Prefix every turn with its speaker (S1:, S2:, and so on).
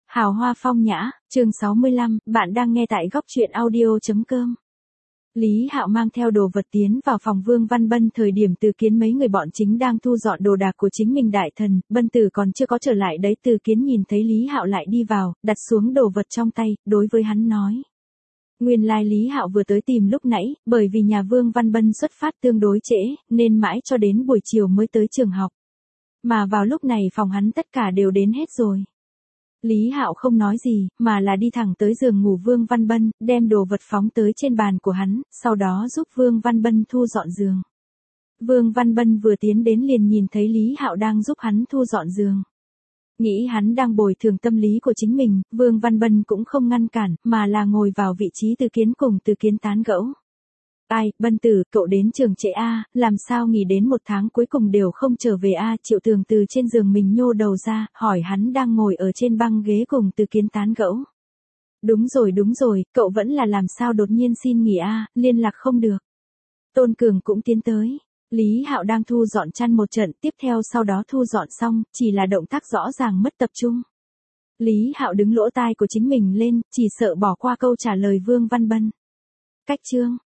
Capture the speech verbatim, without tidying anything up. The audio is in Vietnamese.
S1: Hào hoa phong nhã, chương sáu mươi lăm, bạn đang nghe tại góc truyện audio.com. Lý Hạo mang theo đồ vật tiến vào phòng Vương Văn Bân thời điểm Từ Kiến mấy người bọn chính đang thu dọn đồ đạc của chính mình đại thần, Bân Tử còn chưa có trở lại đấy. Từ Kiến nhìn thấy Lý Hạo lại đi vào, đặt xuống đồ vật trong tay, đối với hắn nói. Nguyên lai Lý Hạo vừa tới tìm lúc nãy, bởi vì nhà Vương Văn Bân xuất phát tương đối trễ, nên mãi cho đến buổi chiều mới tới trường học. Mà vào lúc này phòng hắn tất cả đều đến hết rồi. Lý Hạo không nói gì, mà là đi thẳng tới giường ngủ Vương Văn Bân, đem đồ vật phóng tới trên bàn của hắn, sau đó giúp Vương Văn Bân thu dọn giường. Vương Văn Bân vừa tiến đến liền nhìn thấy Lý Hạo đang giúp hắn thu dọn giường. Nghĩ hắn đang bồi thường tâm lý của chính mình, Vương Văn Bân cũng không ngăn cản, mà là ngồi vào vị trí Từ Kiến cùng Từ Kiến tán gẫu. Ai, Bân Tử, cậu đến trường trễ a, làm sao nghỉ đến một tháng cuối cùng đều không trở về a? Triệu Tường từ trên giường mình nhô đầu ra, hỏi hắn đang ngồi ở trên băng ghế cùng Từ Kiến tán gẫu. Đúng rồi đúng rồi, cậu vẫn là làm sao đột nhiên xin nghỉ a, liên lạc không được. Tôn Cường cũng tiến tới. Lý Hạo đang thu dọn chăn một trận, tiếp theo sau đó thu dọn xong, chỉ là động tác rõ ràng mất tập trung. Lý Hạo đứng lỗ tai của chính mình lên, chỉ sợ bỏ qua câu trả lời Vương Văn Bân. Cách chương